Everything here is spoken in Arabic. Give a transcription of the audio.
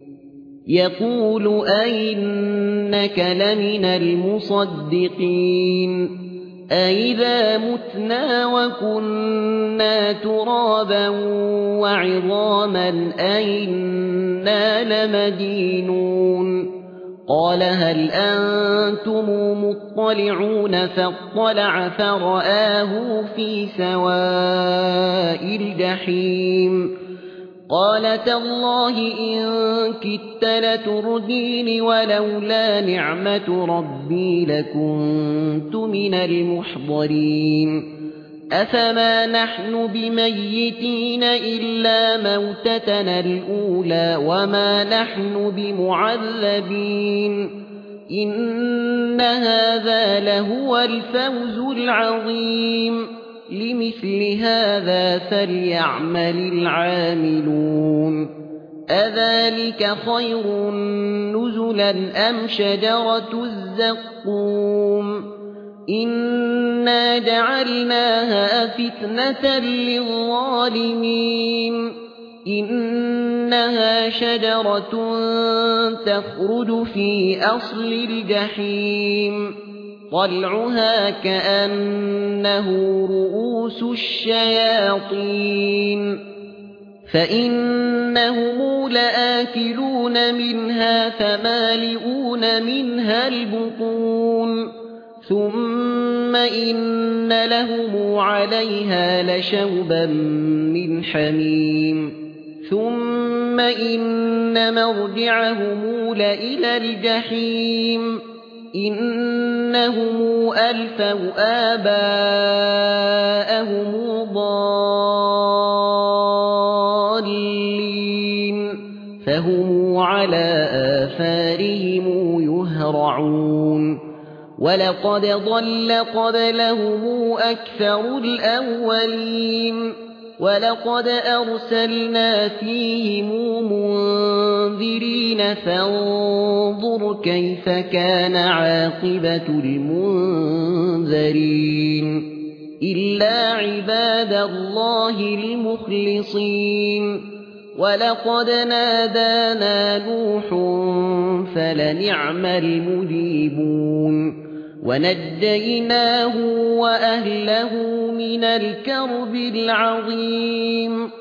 يقول أئنك لمن المصدقين أئذا متنا وكنا ترابا وعظاما أئنا لمدينون قال هل أنتم مطلعون فاطلع فرآه في سواء الجحيم قال تالله إن كدت لتردين ولولا نعمة ربي لكنت من المحضرين أفما نحن بميتين إلا موتتنا الأولى وما نحن بمعذبين إن هذا لهو الفوز العظيم لمثل هذا فليعمل العاملون أذلك خير نزلا أم شجرة الزقوم إنا جعلناها فتنة للظالمين إنها شجرة تخرج في أصل الجحيم طلعها كأنه رؤوس الشياطين فإنهم لآكلون منها فمالئون منها البطون ثم إن لهم عليها لشوبا من حميم ثم إن مرجعهم لإلى الجحيم إنهم ألفوا آباءهم ضالين فهم على آثارهم يهرعون ولقد ضل قبلهم أكثر الأولين ولقد أرسلنا فيهم منذرين فانظر كيف كان عاقبة المنذرين إلا عباد الله المخلصين ولقد نادانا نوح فلنعم المجيبون ونجيناه وأهله من الكرب العظيم